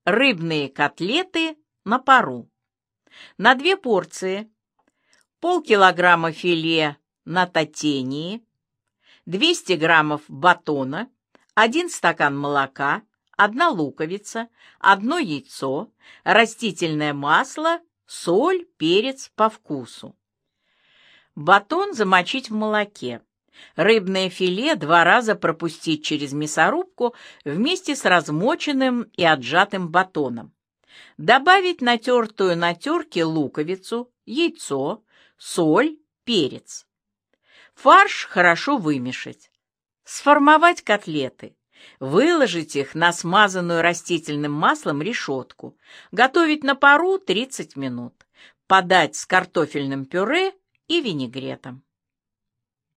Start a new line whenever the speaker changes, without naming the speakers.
Рыбные котлеты на пару. На 2 порции: полкилограмма филе на татении, 200 граммов батона, 1 стакан молока, 1 луковица, 1 яйцо, растительное масло, соль, перец по вкусу. Батон замочить в молоке. Рыбное филе 2 раза пропустить через мясорубку вместе с размоченным и отжатым батоном. Добавить натертую на терке луковицу, яйцо, соль, перец. Фарш хорошо вымешать. Сформовать котлеты. Выложить их на смазанную растительным маслом решетку. Готовить на пару 30 минут. Подать с картофельным пюре и винегретом.